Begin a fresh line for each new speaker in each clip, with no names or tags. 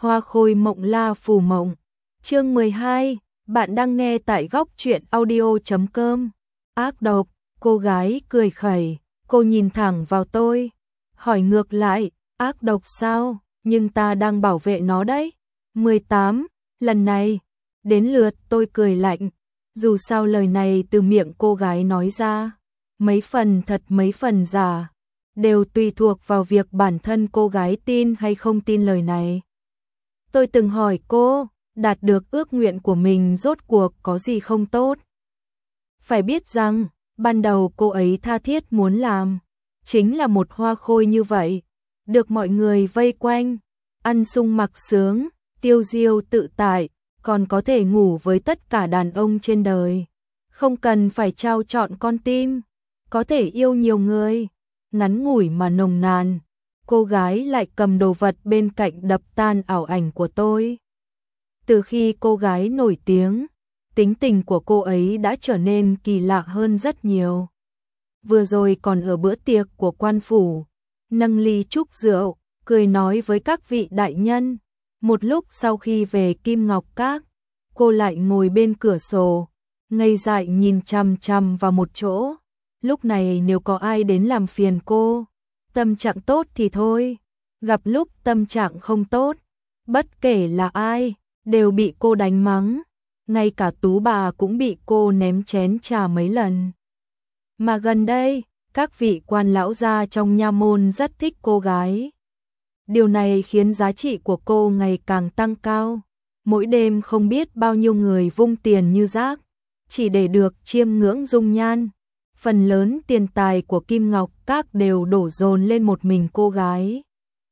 Hoa khôi mộng la phù mộng. Chương 12, bạn đang nghe tại góc truyện audio.com. Ác độc, cô gái cười khẩy, cô nhìn thẳng vào tôi, hỏi ngược lại, ác độc sao, nhưng ta đang bảo vệ nó đấy. 18, lần này, đến lượt tôi cười lạnh, dù sao lời này từ miệng cô gái nói ra, mấy phần thật mấy phần giả, đều tùy thuộc vào việc bản thân cô gái tin hay không tin lời này. Tôi từng hỏi cô, đạt được ước nguyện của mình rốt cuộc có gì không tốt. Phải biết rằng, ban đầu cô ấy tha thiết muốn làm, chính là một hoa khôi như vậy, được mọi người vây quanh, ăn sung mặc sướng, tiêu diêu tự tại, còn có thể ngủ với tất cả đàn ông trên đời. Không cần phải trao trọn con tim, có thể yêu nhiều người, ngắn ngủi mà nồng nàn. Cô gái lại cầm đồ vật bên cạnh đập tan ảo ảnh của tôi. Từ khi cô gái nổi tiếng, tính tình của cô ấy đã trở nên kỳ lạ hơn rất nhiều. Vừa rồi còn ở bữa tiệc của quan phủ, nâng ly chúc rượu, cười nói với các vị đại nhân. Một lúc sau khi về Kim Ngọc Các, cô lại ngồi bên cửa sổ, ngây dại nhìn chằm chằm vào một chỗ. Lúc này nếu có ai đến làm phiền cô, tâm trạng tốt thì thôi, gặp lúc tâm trạng không tốt, bất kể là ai, đều bị cô đánh mắng, ngay cả Tú bà cũng bị cô ném chén trà mấy lần. Mà gần đây, các vị quan lão gia trong nha môn rất thích cô gái. Điều này khiến giá trị của cô ngày càng tăng cao, mỗi đêm không biết bao nhiêu người vung tiền như rác, chỉ để được chiêm ngưỡng dung nhan. Phần lớn tiền tài của Kim Ngọc Các đều đổ dồn lên một mình cô gái.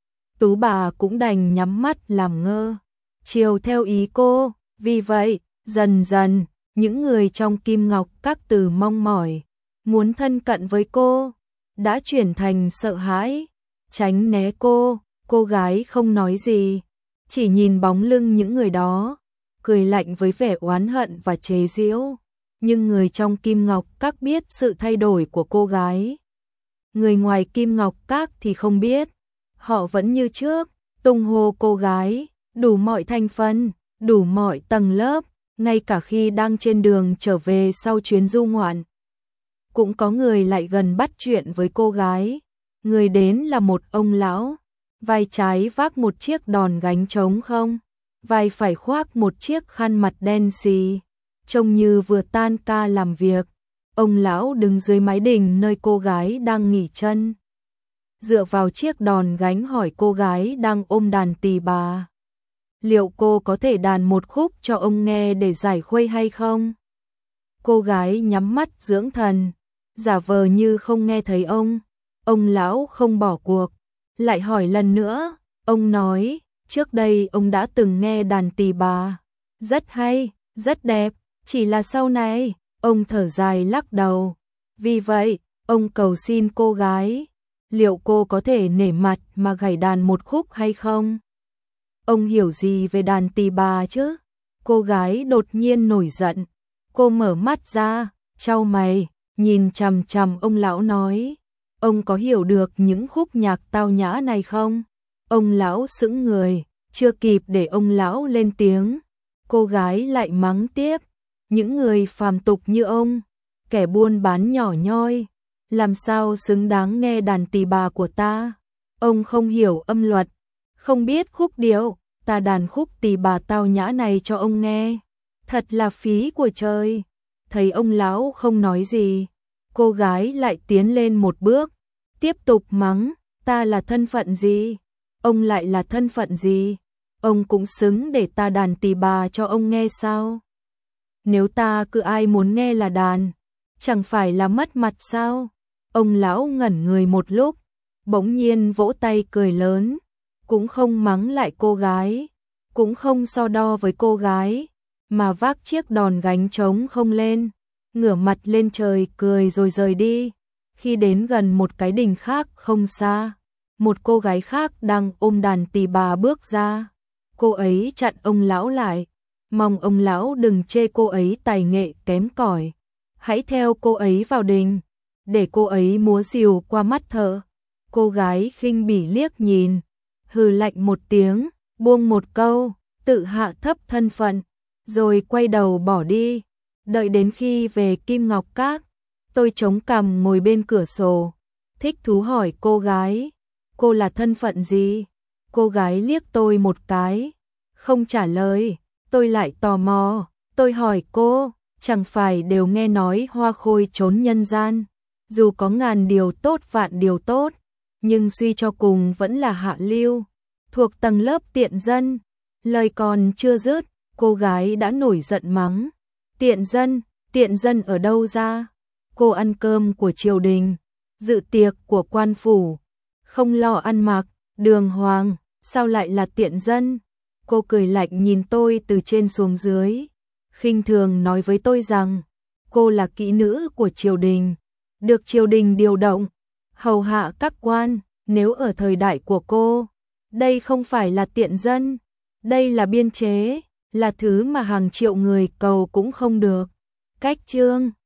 Tú bà cũng đành nhắm mắt làm ngơ, chiều theo ý cô. Vì vậy, dần dần, những người trong Kim Ngọc Các từ mong mỏi, muốn thân cận với cô, đã chuyển thành sợ hãi, tránh né cô. Cô gái không nói gì, chỉ nhìn bóng lưng những người đó, cười lạnh với vẻ oán hận và chế giễu. Nhưng người trong Kim Ngọc Các biết sự thay đổi của cô gái. Người ngoài Kim Ngọc Các thì không biết. Họ vẫn như trước, tung hô cô gái, đủ mọi thành phần, đủ mọi tầng lớp, ngay cả khi đang trên đường trở về sau chuyến du ngoạn. Cũng có người lại gần bắt chuyện với cô gái. Người đến là một ông lão, vai trái vác một chiếc đòn gánh trống không, vai phải khoác một chiếc khăn mặt đen xì, trông như vừa tan ca làm việc. Ông lão đứng dưới mái đình nơi cô gái đang nghỉ chân, dựa vào chiếc đòn gánh hỏi cô gái đang ôm đàn tỳ bà, liệu cô có thể đàn một khúc cho ông nghe để giải khuây hay không? Cô gái nhắm mắt dưỡng thần, giả vờ như không nghe thấy ông. Ông lão không bỏ cuộc, lại hỏi lần nữa. Ông nói, trước đây ông đã từng nghe đàn tỳ bà, rất hay, rất đẹp, chỉ là sau này, ông thở dài lắc đầu. Vì vậy, ông cầu xin cô gái, liệu cô có thể nể mặt mà gảy đàn một khúc hay không? Ông hiểu gì về đàn tỳ bà chứ? Cô gái đột nhiên nổi giận, cô mở mắt ra, chau mày, nhìn chằm chằm ông lão nói, ông có hiểu được những khúc nhạc tao nhã này không? Ông lão sững người, chưa kịp để ông lão lên tiếng, cô gái lại mắng tiếp, những người phàm tục như ông, kẻ buôn bán nhỏ nhoi, làm sao xứng đáng nghe đàn tỳ bà của ta? Ông không hiểu âm luật, không biết khúc điệu, ta đàn khúc tỳ bà tao nhã này cho ông nghe, thật là phí của trời. Thấy ông lão không nói gì, cô gái lại tiến lên một bước, tiếp tục mắng, ta là thân phận gì? Ông lại là thân phận gì? Ông cũng xứng để ta đàn tỳ bà cho ông nghe sao? Nếu ta cứ ai muốn nghe là đàn, chẳng phải là mất mặt sao? Ông lão ngẩn người một lúc, bỗng nhiên vỗ tay cười lớn, cũng không mắng lại cô gái, cũng không so đo với cô gái, mà vác chiếc đòn gánh trống không lên, ngửa mặt lên trời cười rồi rời đi. Khi đến gần một cái đình khác không xa, một cô gái khác đang ôm đàn tỳ bà bước ra. Cô ấy chặn ông lão lại, mong ông lão đừng chê cô ấy tài nghệ kém cỏi, hãy theo cô ấy vào đình, để cô ấy múa rìu qua mắt thợ. Cô gái khinh bỉ liếc nhìn, hừ lạnh một tiếng, buông một câu, tự hạ thấp thân phận, rồi quay đầu bỏ đi. Đợi đến khi về Kim Ngọc Các, tôi chống cằm ngồi bên cửa sổ, thích thú hỏi cô gái, cô là thân phận gì? Cô gái liếc tôi một cái, không trả lời. Tôi lại tò mò, tôi hỏi cô, chẳng phải đều nghe nói Hoa Khôi trốn nhân gian, dù có ngàn điều tốt vạn điều tốt, nhưng suy cho cùng vẫn là hạ lưu, thuộc tầng lớp tiện dân. Lời còn chưa dứt, cô gái đã nổi giận mắng, tiện dân ở đâu ra? Cô ăn cơm của triều đình, dự tiệc của quan phủ, không lo ăn mặc, đường hoàng, sao lại là tiện dân? Cô cười lạnh nhìn tôi từ trên xuống dưới, khinh thường nói với tôi rằng, cô là kỹ nữ của triều đình, được triều đình điều động, hầu hạ các quan, nếu ở thời đại của cô, đây không phải là tiện dân, đây là biên chế, là thứ mà hàng triệu người cầu cũng không được. Cách chương